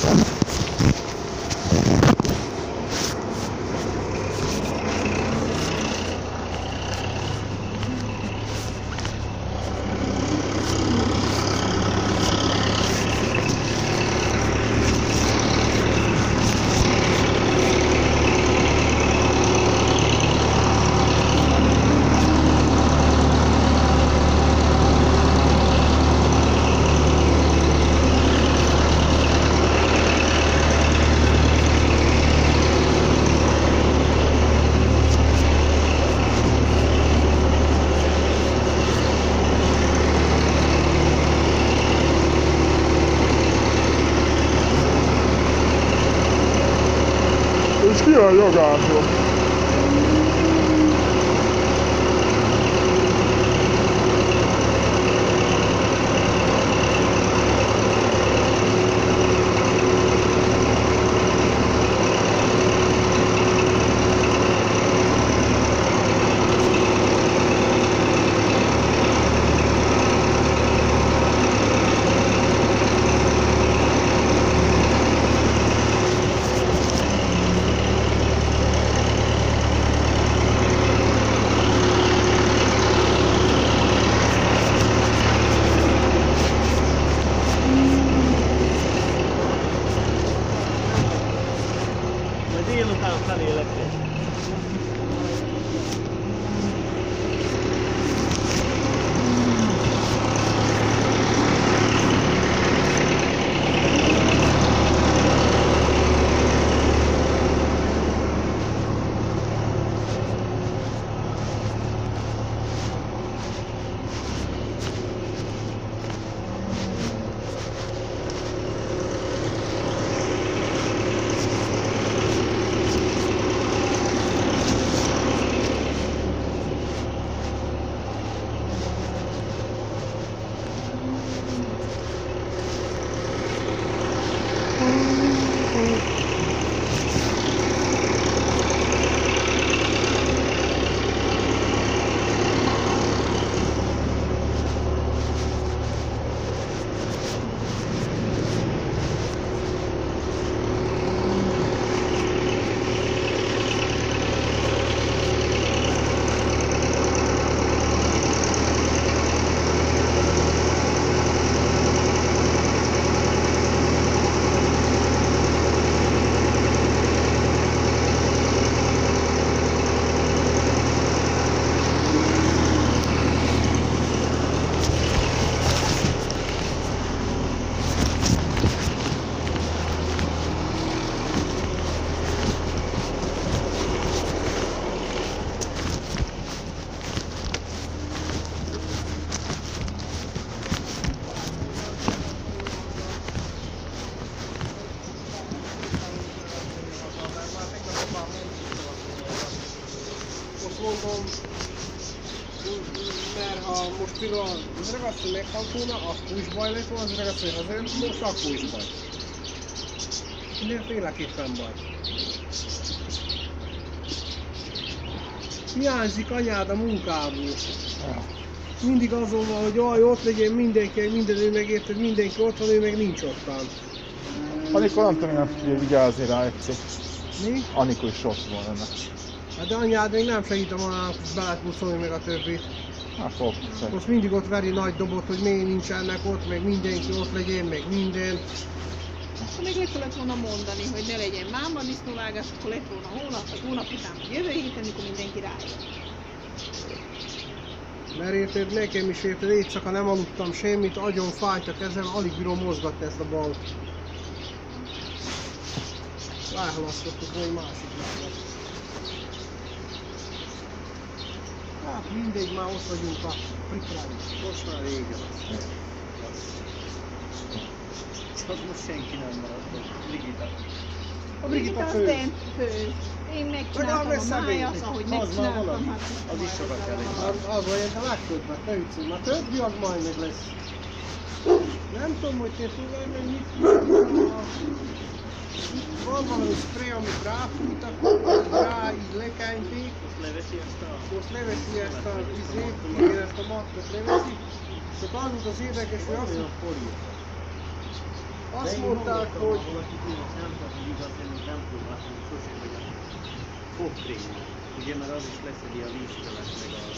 És ki a jogászok? Délután felé lett. Mondom, mert ha most például az ragasztó meghalt volna, akkor is baj lett volna, az ragasztó azért most akkor is baj. Mindenféleképpen baj. Hiányzik anyád a munkából. Mindig azon van, hogy jaj, ott legyen mindenki, minden ő megérted, mindenki ott van, ő meg nincs ottan. Anikor nem tudom, nem tudja vigyázni rá egyszer. Mi? Anikor is rossz van ennek. Hát de anyád még nem segít a mamának belepuszolni meg a többit. Hát fog segít. Most mindig ott veri nagy dobot, hogy miért nincsenek ott, meg mindenki ott legyen, meg minden. Akkor még le kellett volna mondani, hogy ne legyen máma disznóvágás, akkor lett volna hónap után, hogy jövő héten, amikor mindenki rájön. Mert érted, nekem is érted, éjszaka nem aludtam semmit, agyon fájt a kezem, alig bírom mozgatni ezt a bal. Ráhalasztottuk volna másik lábat. Hát mindegy, már ott vagyunk a prikrán. Most már régen. Hát most senki nem maradt, Brigitta. A Brigitta főz. Én megcsináltam a májat, ahogy megcsináltam. Az is sokat kell egy. Az olyan, de legtöbbet, ne ütsünk, már többi az majd meg lesz. Nem tudom, hogy te tudod, hogy mit van valami spray, amit ráfújtak, rá így lekányték. Most leveszi ezt a izét, igen, ezt a mattot leveszi. Csak az volt az érdekes, hogy azt, Azt mondták, hogy... Valaki tényleg nem tudom, hogy igaz, én még nem próbáltam sosem, hogy a fogkrémje. Ugye, mert az is leszedi a vízfelet, meg a...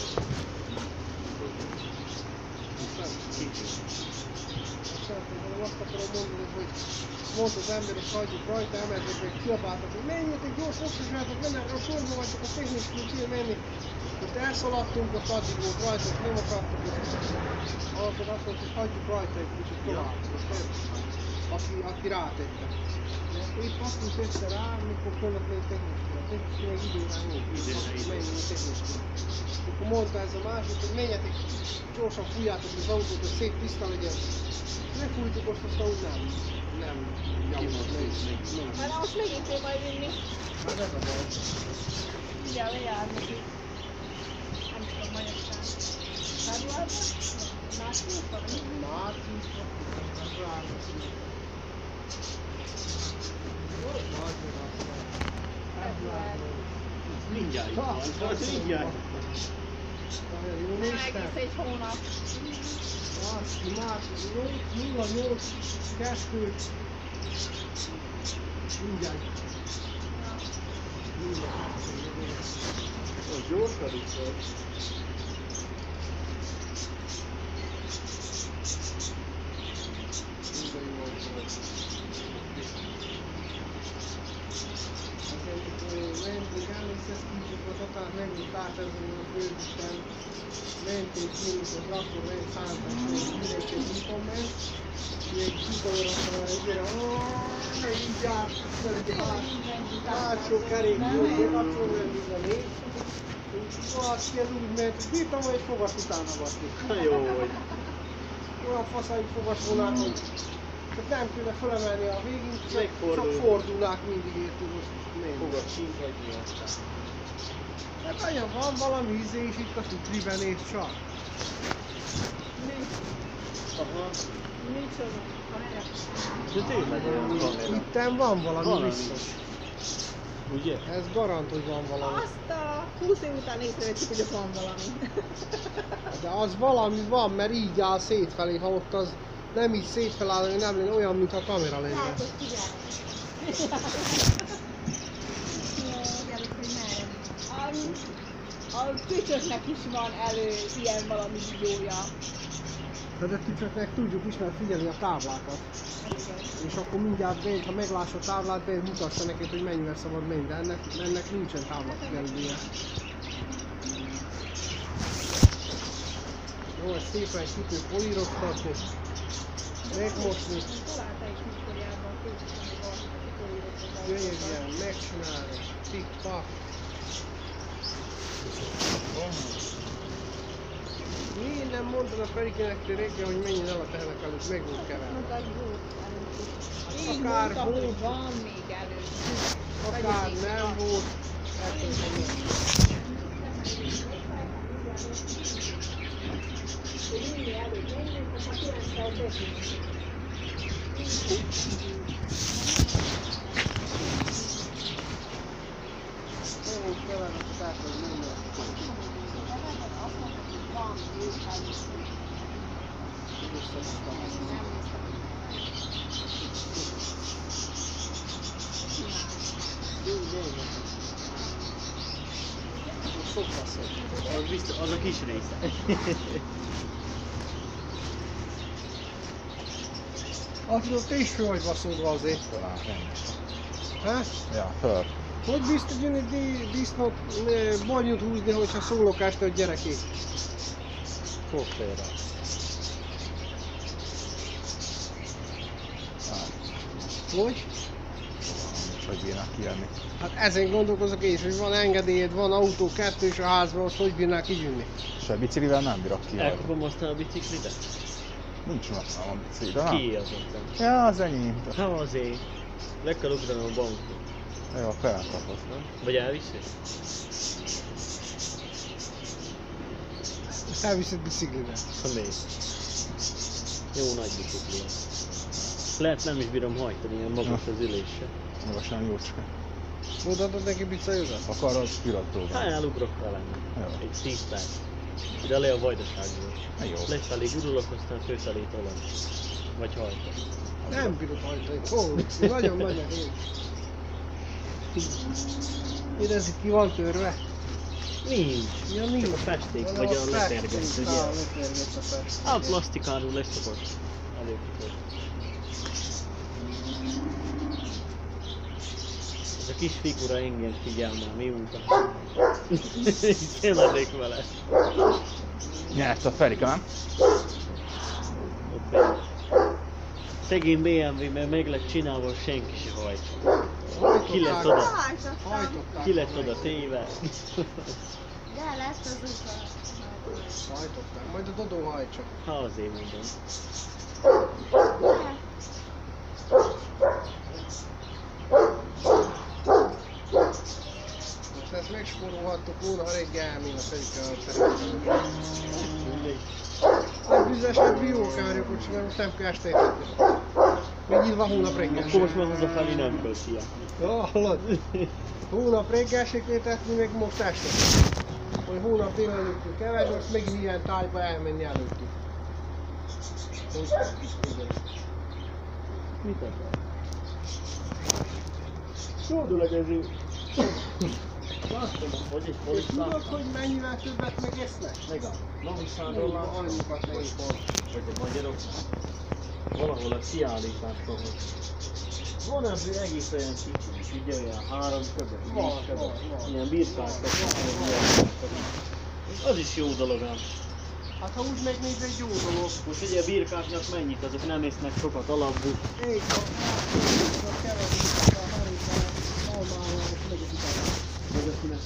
Szerintem azt akarom mondani, hogy mondta az ember, és hagyjuk rajta, emeltek meg, kiabáltak, hogy menjetek gyors, osztozsátok, nem erre a sorba vagytok, a technikus kell menni. Most elszaladtunk, ott addig volt rajta, és nem akartak, akkor azt mondta, hogy hagyjuk rajta egy kicsit tovább. Aki rátette. De akkor itt passzunk össze rá, mikor fölött még technikus. A technikus még időre volt, menjünk a technikus. Akkor mondta ez a másik, hogy menjetek, gyorsan fújjátok az autót, hogy szép tiszta legyen. Megfújtuk azt, aztán úgy nem javult meg. Hát na most megint kell majd vinni. Hát ez a baj. Mindjárt lejárni itt. Nem tudom magyarság. Februárban? Márciusban? Márciusban, februárban. Mindjárt itt van, tehát mindjárt. Jó Nem néztem? egész egy hónap. Azt, március 08, 2. Mindjárt. Az gyorsan itt volt. Mentünk, emlékszem, a tatár megint átezünk a főzisten, mentünk ki, a traktor ment szállítani, mindenki egy úton ment, ilyen kikolorasztal a egyre, így járt, hátsó kerék volt, bekapcsolva minden ég, és valaki ez úgy ment, hogy bírtam, hogy egy fogas utána batni. Jó vagy. Olyan faszáig fogasonák, hogy csak nem kéne fölemelni a végig, csak fordulnák mindig értünk, most nem. Fogad kint hagyni aztán. Hát olyan van valami íze is itt a Sutriben és csak. Aha. Micsoda? De tényleg olyan kamera. Itten van valami Valami. biztos. Ugye? Ez garant, hogy van valami. Azt a 20 év után észrevettük, hogy ott van valami. De az valami van, mert így áll szétfelé, ha ott az nem így szétfelé áll, nem lenne olyan, mintha a kamera lenne. Hát, hogy figyelj. A tücsöknek is van ilyen valami videója. De a tücsöknek tudjuk is, mert figyeli a táblákat. És akkor mindjárt bent, ha meglássa a táblát, bent mutassa neked, hogy mennyivel szabad menni, de ennek nincsen táblafigyelője. Jó, ezt szépen kitő políroztatni, megmosni, Találta is mikoriában a tücsöknek gyönyörűen megcsinálni, tik-tak. Miért nem mondtad a Ferikének reggel, hogy menjen el a tehenek előtt, meg volt keverve. Így Akár mondta, hogy volt. van még előtt. Akár nem volt, Minél előtt menjünk, akkor 9-tel teszünk. nem volt keverve, tehát hogy minden. Azt mondta, hogy van még előtt. Az biztos, az a kis része. Azt mondod, te is föl vagy baszódva azért. Talán rendes. Hát? Ja, föl. Hogy biztos jönni disznót, banyut húzni, hogyha szólok este a gyerekék? Fog félre. Hogy? Hogy bírnak kijönni. Hát ezen gondolkozok én is, hogy van engedélyed, van autó, kettős a házban, azt hogy bírnák kijönni? Se biciklivel nem bírok kijönni. Elkapom aztán a biciklidet? Nincs használom a biciklivel, nem? Ki az ott? Ja, az enyém. Nem azért. Le kell ugranom a bankot. Jó, akkor elkapod. Nem? Vagy elviszi? Ezt elviszed biciklivel. Ha még. Jó nagy bicikli. Lehet nem is bírom hajtani, ilyen magas az ülése. Magasan jócska. Odaadod neki bicajodat? Akarod, pillanat próbál. Hát elugrok vele. Jó. Egy 10 perc. Ide le a vajdaságból. Jó. Lefelé gurulok, aztán főfelé tolom. Vagy hajtani? Nem bírok hajtani. Hol? Nagyon nagy a hő. Érezd, ki van törve? Nincs. Ja, nincs. Csak a festék, Van vagy a festék, letergett, ugye? letergett a festék. A plastikáról leszokott. Elég szokott. Ez a kis figura engem figyel már mióta. Tényleg vele. Nyert a Ferika, nem? Ott egy szegény BMW, mert meg lett csinálva, senki se hajt. Ki lett oda? Hajtották. Ki lett oda téve? De lesz az utat. Hajtották. Majd a Dodó hajtsa. Ha azért mondom. Most ezt megspórolhattuk volna, ha reggel elmény a Ferika a területben. A büzesebb biókárjuk, úgyhogy mert most nem kell este étetni. Még nyilván hónap reggel. Akkor most már hazafelé nem kell szia. Ja, hallod? Hónap reggel se kell tetni, meg most este. Hogy hónap délelőttől keverni, most megint ilyen tájba elmenni előttük. Mit akar? Szódulagező. Láttam, hogy itt volt. Tudod, hogy mennyivel többet megesznek? Meg a Naviszánról Róla láttam, annyikat megint volt. hogy a magyarok valahol a kiállításban, hogy van ebből egész olyan kicsi, ugye olyan 3 köbet, 4 köbet, ilyen birkákat, az is jó dolog ám. Hát ha úgy megnézve egy jó dolog. Most ugye a birkáknak mennyit, azok nem esznek sokat alapból. Így van, hát keverik a harikát, almával, és megyek utána. Vezetőnek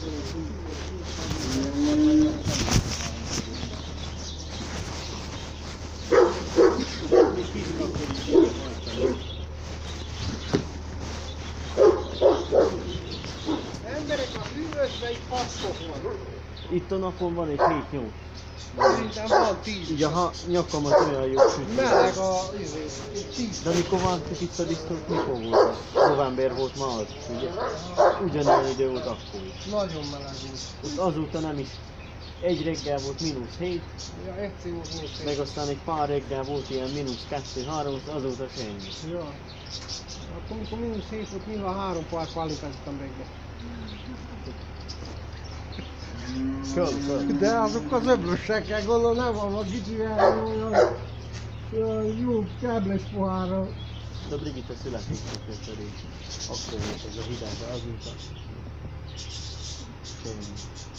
Emberek a hűvösbe itt 6 fok van. itt a napon van egy 7-8. Szerintem van 10. Ugye ha nyakamat olyan jó sütni. Meleg a 10. De mikor vártuk itt a disztót, mikor volt az? November volt ma az, ugye? Ugyanilyen idő volt akkor is. Nagyon meleg volt. Ott azóta nem is. Egy reggel volt -7, Ja, egyszer volt még meg aztán egy pár reggel volt ilyen -2-3, azóta semmi. Ja. Akkor mikor -7 volt, nyilván 3 pár pálinkáztam reggel. Köl. De azok az öblösekkel gondolom nem van a kicsivel olyan jó kábles pohárral. De Brigitte születésnapja pedig. Akkor volt ez a hideg, de azóta semmi.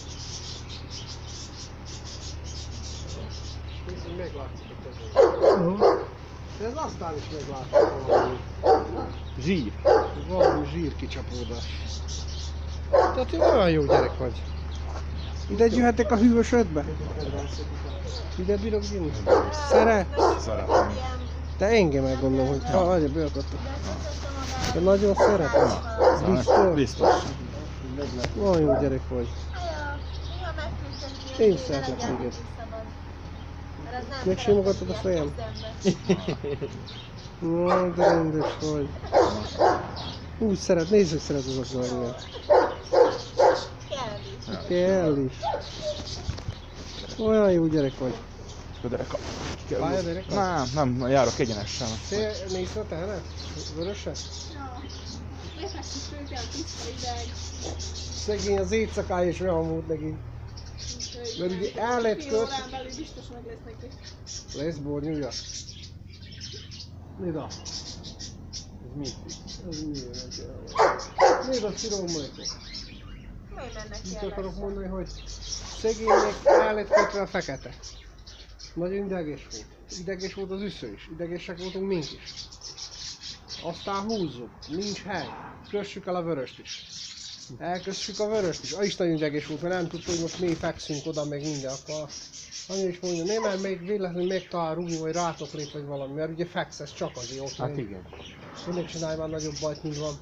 Nézzük, meglátszik itt az. De ez aztán is meglátszik valami. Zsír. Valami zsírkicsapódás. Tehát te olyan jó gyerek vagy. Ide gyűhetek a hűvös ötbe? Ide bírok gyűjni? Szeret? Szeretem. Te engem elgondolom, hogy ha nagyon beakadtok. Te nagyon szeretem. Biztos? Biztos. Olyan jó gyerek vagy. Én szeretlek téged. Megsimogatod a fejem? Jaj, de rendes vagy. Úgy szeret, nézd, hogy szeret azoknak engem. Kell is. Olyan jó gyerek vagy. A dereka. Pályaderek vagy? Nem, járok egyenesen. Te nézd a tehenet? Vöröset? Lefekszik őket, tiszta ideg. Szegény az éjszakája is olyan volt neki. Mert ugye el lett Fél köt. órán belül biztos meg lesz neki. Lesz bornyúja. Nézd a. Ez mit? Ez milyen nézd a ciromolykot. Mit akarok mondani, hogy szegénynek el lett kötve a fekete. Nagyon ideges volt. Ideges volt az üsző is. Idegesek voltunk mink is. Aztán húzzuk. Nincs hely. Kössük el a vöröst is. Elkössük a vöröst is. Az is nagyon ideges volt, mert nem tudta, hogy most mi fekszünk oda, meg minden. Akkor anya is mondja, nem, mert még véletlenül megtalál rúgni, vagy rátok lép, vagy valami. Mert ugye fekszesz csak azért ott. Hát igen. Minek csinálj már nagyobb bajt, mint van.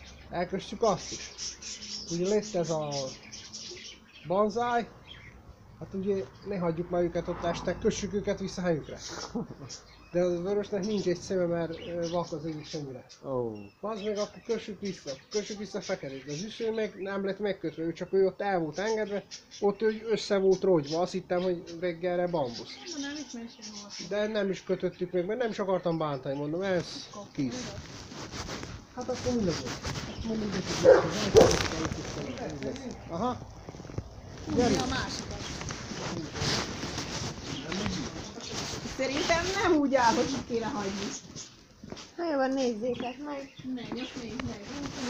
Elkössük azt is. Ugye lett ez a banzáj, Hát ugye ne hagyjuk már őket ott este, kössük őket vissza helyükre. De a vörösnek nincs egy szeme, mert vak az egyik semmire. Az meg akkor kössük vissza a fekerét. De az üsző meg nem lett megkötve, ő ott el volt engedve, ott ő össze volt rogyva, azt hittem, hogy reggelre bambusz. Nem is mesélj volt. De nem is kötöttük meg, mert nem is akartam bántani, mondom, ez kész. Hát akkor mi legyen? Mondjuk, hogy aha. Húzni a másikat. Szerintem nem úgy áll, hogy itt kéne hagyni. Na jó, van, nézzétek meg. Menj, azt nézd meg.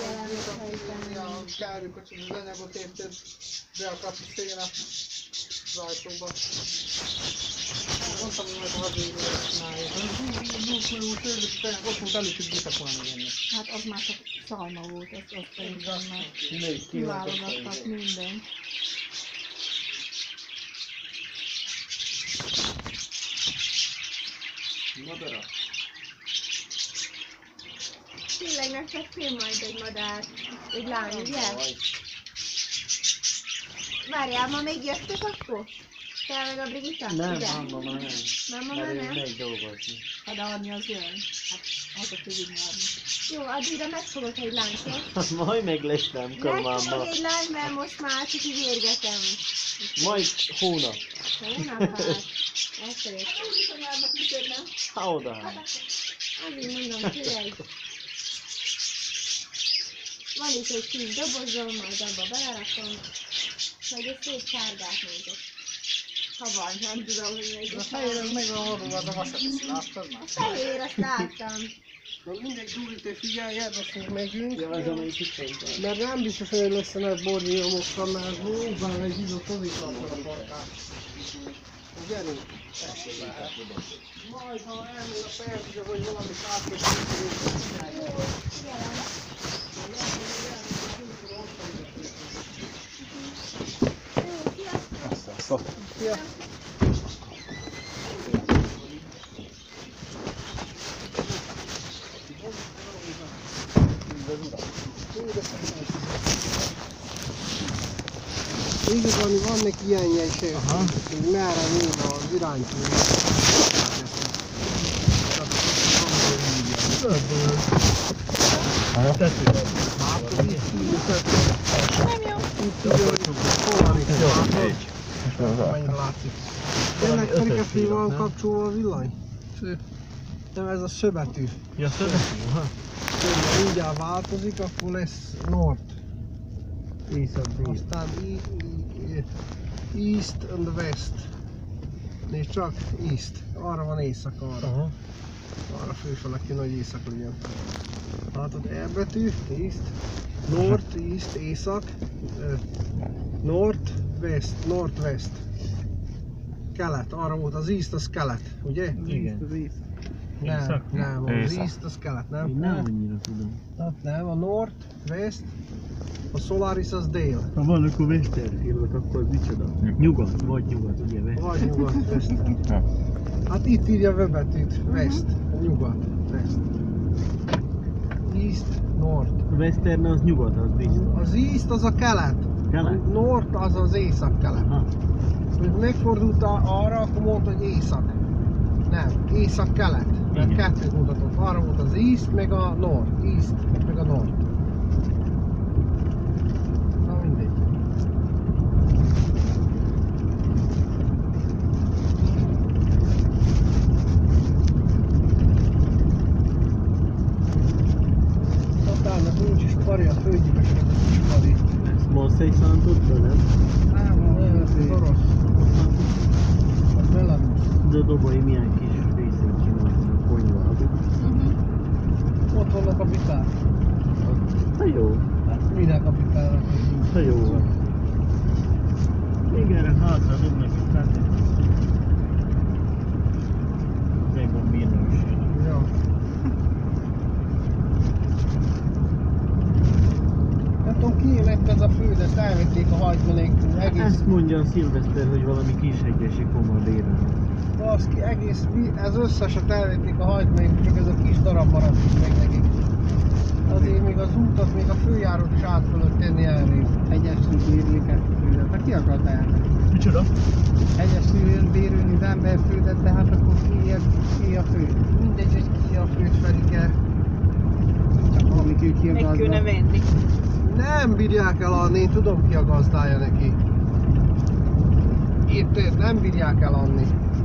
A kárükot, az anyagot érted, be akarsz szél a rajtóba. Mondtam, hogy majd a hadvédőre csináljuk. Ott elő tudjuk volna jönni. Hát az már csak szalma volt, azt szerintem már kiválogattak mindent. Madara. Tényleg csak fél majd egy madár, egy lány, ugye? Várjál, ma még jöttök akkor? Te meg a Brigitta? Nem, Ide? mamma már nem. Mamma Mert már ő nem? megy dolgozni. Ha de adni az jön. Hát az a tudni adni. Jó, addigra megfogok egy lányt. Majd meglestem, mamma. Megfogok egy lányt, mert most már csak így érgetem. Majd hónap. Hónap hát. Ezt értem. Ha oda. Azért mondom, tényleg. Van itt egy kis dobozom, majd abba belerakom. Majd egy szép sárgát nézek. Ha van, nem tudom, hogy még A fehér az meg a horror, az a vasat, láttad már? a fehér, azt láttam. Na mindegy, Dúri, figyelj, most még megyünk. Ja, az amelyik itt van. Mert nem biztos, hogy lesz a nagy bornyomokkal, mert az útban egy hízott odészapra a parkát. Gyerünk! Majd, ha elmér a percre, vagy valami Szó. Szia! Igazán van neki ilyenje is, hogy merre néz az iránytól. Nem jó. Itt tudja, hogy hol van itt, látod? Mennyire látszik. Ennek pedig ezt van kapcsolva a villany? Nem, ez a szöbetű. Ja, szövetű, ha? Ha mindjárt változik, akkor lesz North. Észak-dél. Aztán East and West. Nézd csak, East. Arra van éjszak, arra. Aha. Arra főfele kéne, hogy éjszak legyen. Látod, E betű, East. North, East, észak. North, West, North, West. Kelet, arra volt az East, az kelet, ugye? Igen. Nem, nem, az Észak. East, az kelet, nem? Én nem annyira tudom. Hát nem, a North, West, a Solaris az dél. Ha van, akkor Westerfield, akkor micsoda? Nyugat, vagy nyugat, ugye? Vagy nyugat, West. Ja. Hát itt írja a betűt, West, nyugat, West. East, North. A Western az nyugat, az biztos. Az East az a kelet. Kelet? A North az az észak-kelet. Aha. Hogy megfordult arra, akkor mondta, hogy észak. Nem, észak-kelet. Mert Igen. kettőt mutatott. Arra volt az East, meg a North. East, meg a North. Na mindegy. Tatárnak nincs is pari, a főgyilkosnak nincs pari. Small Station tudta, nem? Nem, ez orosz. Az Belarus. De a Dobai milyen kis részét csináltak a konyvába. Ott van a kapitán. Ha jó, Hát minden kapitánnak. ha jó van. Még erre hátra dobnak egy tárgyat. Meg van minőség. Ja. Nem tudom ki lett ez a fő, de ezt elvették a hagymanék egész. Ezt mondja a Szilveszter, hogy valami kishegyesi komadéra. Baszki, egész, ez összeset elvették a hagymanék, csak ez a kis darab maradt itt meg nekik. Azért még az útat, még a főjárót is át fölött tenni elég. Hegyes érnéket főzet. Hát ki akart elmenni? Micsoda? Egyesüljön bérülni az emberföldet, de hát akkor ki a fő? Mindegy, hogy ki a főt Ferike. Csak valamik ő ki a Meg kéne gazda. venni. Nem bírják eladni, én tudom ki a gazdája neki. Érted? Nem bírják eladni.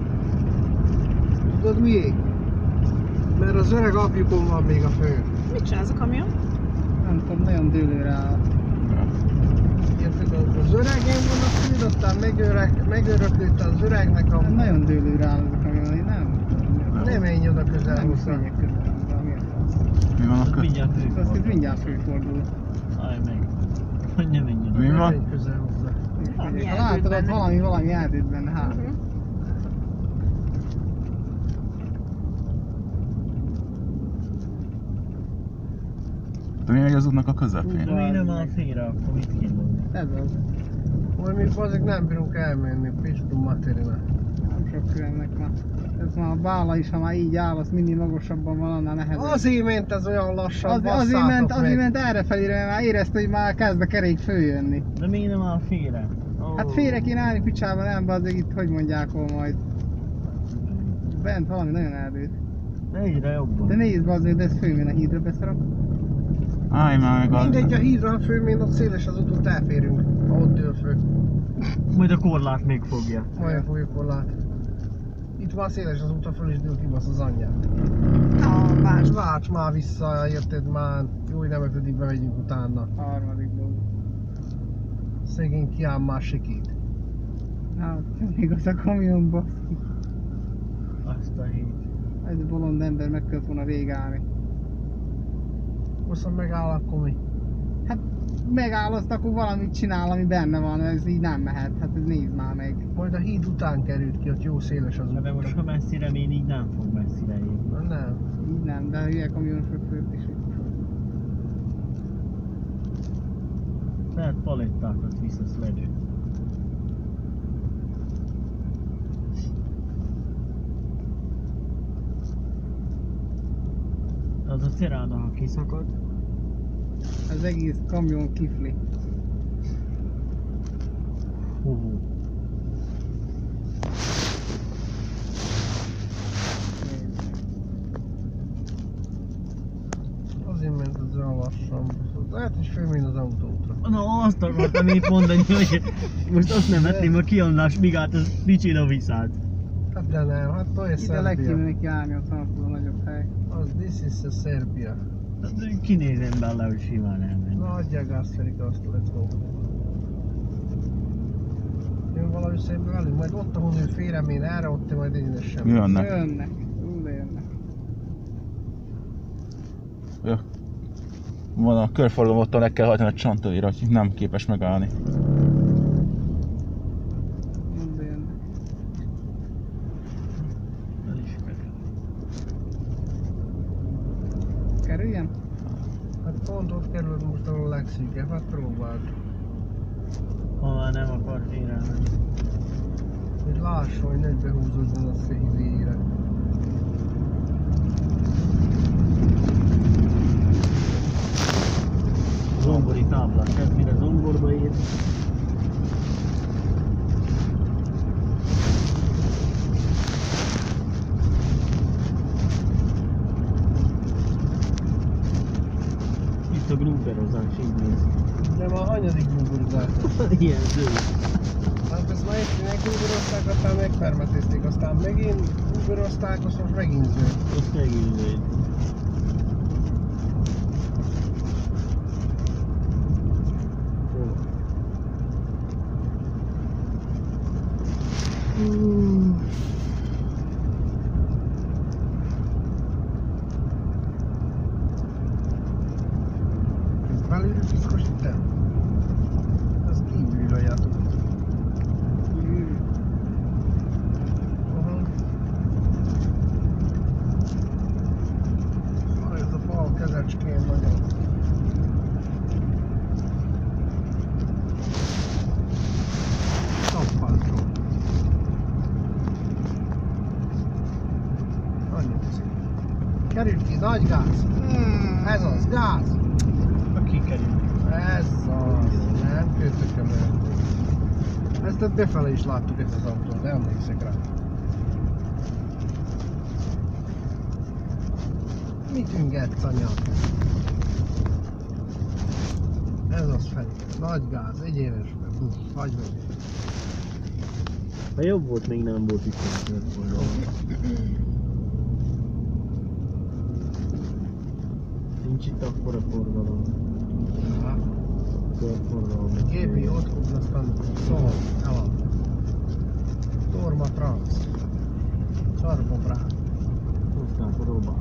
Tudod miért? Mert az öreg apjukon van még a fő. Mit csinál ez a kamion? Nem tudom, nagyon dőlőre áll. Érted? Az öregén van a fő, aztán megöröklődte az öregnek a... Nagyon dőlőre áll ez a kamion, én nem menj oda közel Nem hozzá. Mi van a Mindjárt fő. Azt hisz mindjárt főfordul. Állj meg. Hogy ne menjen. Mi Nem van? menj közel hozzá. Valami Ha eltűnt látod, ott benne. valami eltűnt benne, hát. Mhm. De mi megy az útnak a közepén? De még nem áll félre, akkor mit kéne? Ez az. Majd mi azért nem bírunk elmenni, Pistum Materina. Nem sok különnek már. Ez már a bála is, ha már így áll, az mindig magasabban van, annál nehezebb. Azért ment ez olyan lassan, azért ment errefelére, mert már érezte, hogy már kezd a kerék följönni. De még nem áll félre. Oh. Hát félre kéne állni picsában, nem, azért itt hogy mondják hol majd. Bent valami nagyon eldőlt. Egyre jobban. De nézd be azért, de ez főmén a hídra beszarok. Állj már meg a... Mindegy, a hídra főmén, ott széles az út, ott elférünk, ha ott dől fő. Majd a korlát még fogja. Majd fogjuk hol lát. Itt van széles az út, a föl is dől kibasz az anyját. Válts már vissza, érted már. Jó, hogy nem ötödikbe megyünk utána. Harmadikból. Szegény kiáll már sikít. Hát, még az a kamionba. Azt a hét. Ez a bolond ember meg kellett volna rég állni. Most megáll, akkor mi? Hát megáll, azt akkor valamit csinál, ami benne van, ez így nem mehet, hát ez nézd már meg. Majd a híd után került ki, ott jó széles az út. De most ha messzire mér, így nem fog messzire érni. Nem. Így nem, de hülye kamionosok főt is itt. Lehet palettákat visz a sledge. Az a ceráda, ha kiszakad. Az egész kamion kifli. Hú. Azért ment az olyan lassan. Lehet is fölmény az autótra. Na, azt akartam itt mondani, hogy most azt nem vetném a kiandás, míg át az dicsén a viszát. Hát de nem, hát to je Ide le kéne Szerbia. neki állni, ott van akkor a nagyobb hely. Az this is a Serbia. Hát kinézem bele, hogy simán elmegy. Na adjál gázt, Ferika, azt let's go. Jön valami szembe velünk, majd ott ahol ő félremén erre, ott te majd egyenesen. Jönnek. Jönnek, de jönnek. Jó. Van a körforgalom, ott le kell hajtani a csantadira, hogy nem képes megállni. De jönnek. Elismerem. Kerüljen? Hát pont ott került most ahol a legszűkebb, hát próbáld. Ha már nem akar félre menni. Hogy lássa, hogy ne behúzódjon a széhizére. Zombori táblát, tehát mire zomborba ér. Itt a grúberozás, így néz. De már hanyadik búborozás? Ilyen zöld. Hát ezt már egyszer megbúborozták, aztán megpermetézték, aztán megint búborozták, azt most megint zöld. Azt megint zöld. Ez belülről piszkosítem? Ez kívülről játok. Aha. Ez a fal kezecskén nagyon. Tappaltról. Annyit szép. Került ki, nagy gáz. Ez az, gáz. A kikerül. Ez az, nem kötököm el. Ezt befele is láttuk ezt az autót, emlékszek rá. Mit üngetsz, anya? Ez az felé. Nagy gáz, egyenesben. Hagyj meg. Ha jobb volt, még nem volt itt a körforgalom. Nincs itt akkora forgalom. Körforgalom. Gépi odkud, aztán szól, elad. Torma Trans. Sarkobrán. Aztán próbál.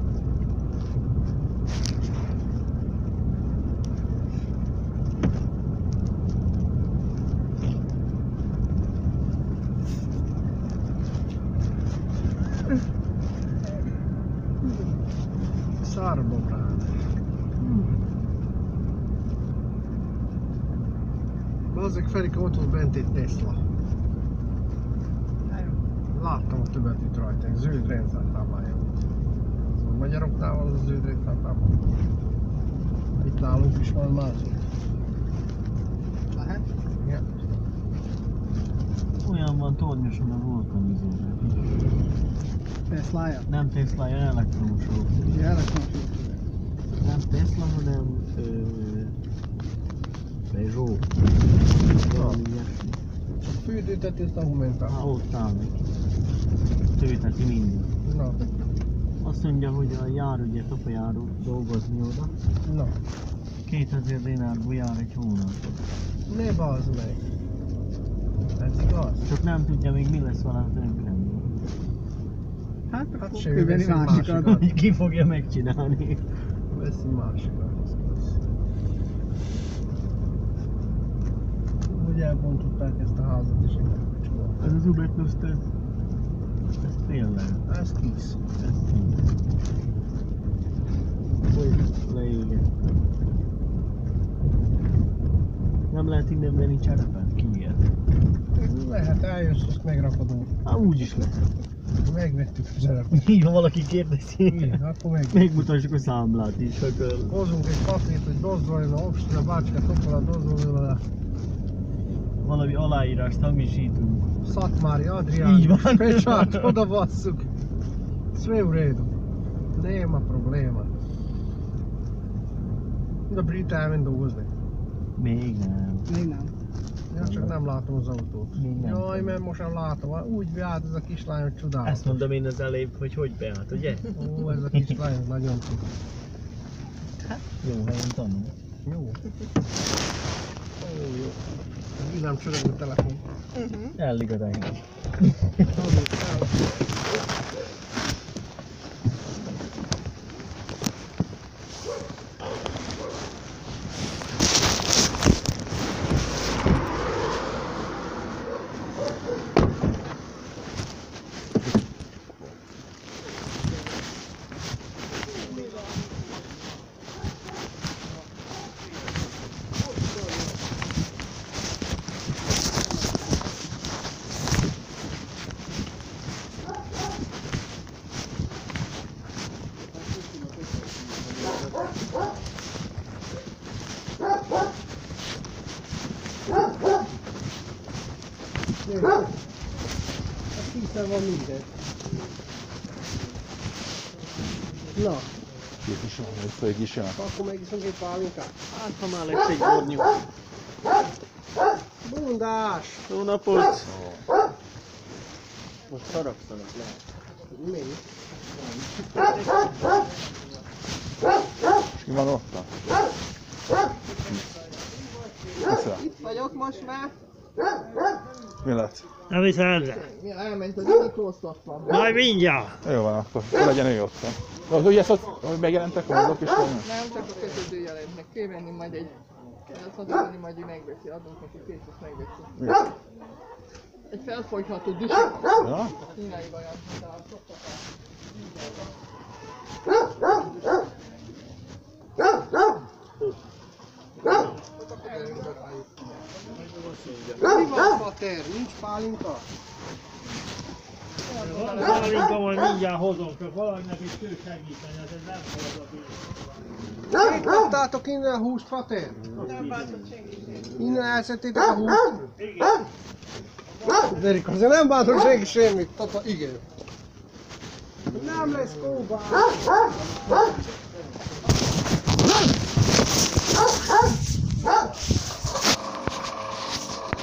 Sarkobrán. Bazzeg Ferika, ott volt bent egy Tesla. Láttam a többet itt rajta, egy zöld rendszertáblája volt. A magyaroknál van az a zöld rendszertáblá. Itt nálunk is van másik. Lehet? Igen. Olyan van tornyosan a vulkanizóra. Teslája? Nem Tesla-ja, elektromos autó. Ugye elektromos. Nem Tesla, hanem Peugeot. Valami ilyesmi. Csak fűtőteti ezt a humentát. Ott áll neki. Tőteti minden. Na, Azt mondja, hogy a járügyet apajár dolgozni oda. na. 2000 dinárból jár egy hónapot. Ne bazd meg. Ez igaz? Csak nem tudja még mi lesz vele, ha tönkrenni. Hát akkor semmi, köveri veszünk másikat. Hogy ki fogja megcsinálni. Veszünk másikat. Úgy elbontották ezt a házat is egy Ez az Ubetuszt, ez tényleg. Ez kis. Ez tényleg. Hogy leégett. Nem lehet innen venni cserepet? Kiért? Lehet, eljössz, azt megrakadunk. Hát úgyis lehet. Megvettük a zserepet. Így, ha valaki kérdezi, Igen, akkor megvettük. megmutassuk a számlát is, ha kell. Hozunk egy papírt, hogy dozzoljon a obstin, a bácskát hoppal a dozzoljon a Valami aláírást hamisítunk. Szatmári Adrián. Így van. Pecsát, oda basszuk. Sve u redu. Nema problema. Da Brita elment dolgozni. Még nem. Még nem. Ja, csak nem látom az autót. Még nem. Jaj, mert most sem látom. Úgy beállt ez a kislány, hogy csodálatos. Ezt mondom én az előbb, hogy beállt, ugye? Ó, ez a kislány ez nagyon tud. Jó helyen tanul. Jó. Ó, jó. A villám csörög a telefon. Elég a reggel. A készen van minden. Na, Két is van, egy föld is jön. akkor megiszunk egy pálinkát. Hát ha már lesz egy gornyú. Bundás! Jó napot! Most haragszanak lehet. Mi? És mi van ott? Köszönöm. Itt vagyok most már. Mi lett? Nem visz erre? Elment az Miklószlatban. Majd mindjárt! Jó van, akkor legyen ő ott. Az ugye ezt hogy megjelentek a mondok is lenni? Nem, csak a kötődő jelentnek. Kérvenni majd egy... Azt mondani, majd ő megveszi. Adunk neki pénzt, azt megveszi. Ja. Egy felfolytható dusik. Ja? Kínai vajon. Mi van, Pater? Nincs pálinka? Pálinka majd mindjárt hozom, csak valakinek is kell segíteni, ez nem fogad a Mit kaptátok innen a húst, Pater? Innen elszettétek a húst? Igen. Derik, azért nem bántok senki semmit. Tata, igen. Nem lesz kóbál.